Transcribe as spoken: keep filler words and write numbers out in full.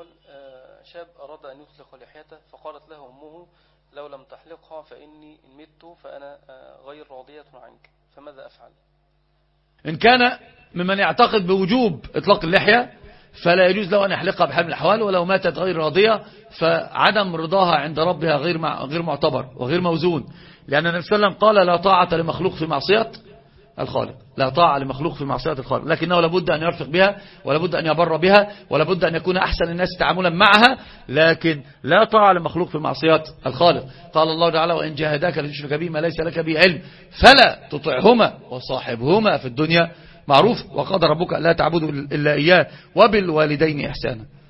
قال شاب أراد أن يطلق لحيته فقالت له أمه لو لم تحلقها فإني إن مت فأنا غير راضية عنك، فماذا أفعل؟ إن كان ممن يعتقد بوجوب إطلاق اللحية فلا يجوز له أن يحلقها بحال من الأحوال، ولو ماتت غير راضية فعدم رضاها عند ربها غير غير معتبر وغير موزون، لأن النبي صلى الله عليه وسلم قال لا طاعة لمخلوق في معصية الخالق، لا طاعة لمخلوق في معصية الخالق، لكنه لابد أن يرفق بها ولابد أن يبر بها ولابد أن يكون أحسن الناس تعاملا معها، لكن لا طاعة لمخلوق في معصية الخالق. قال الله تعالى وإن جاهداك لتشرك به ما ليس لك به علم فلا تطعهما وصاحبهما في الدنيا معروف، وقضى ربك لا تعبدوا إلا إياه وبالوالدين إحسانا.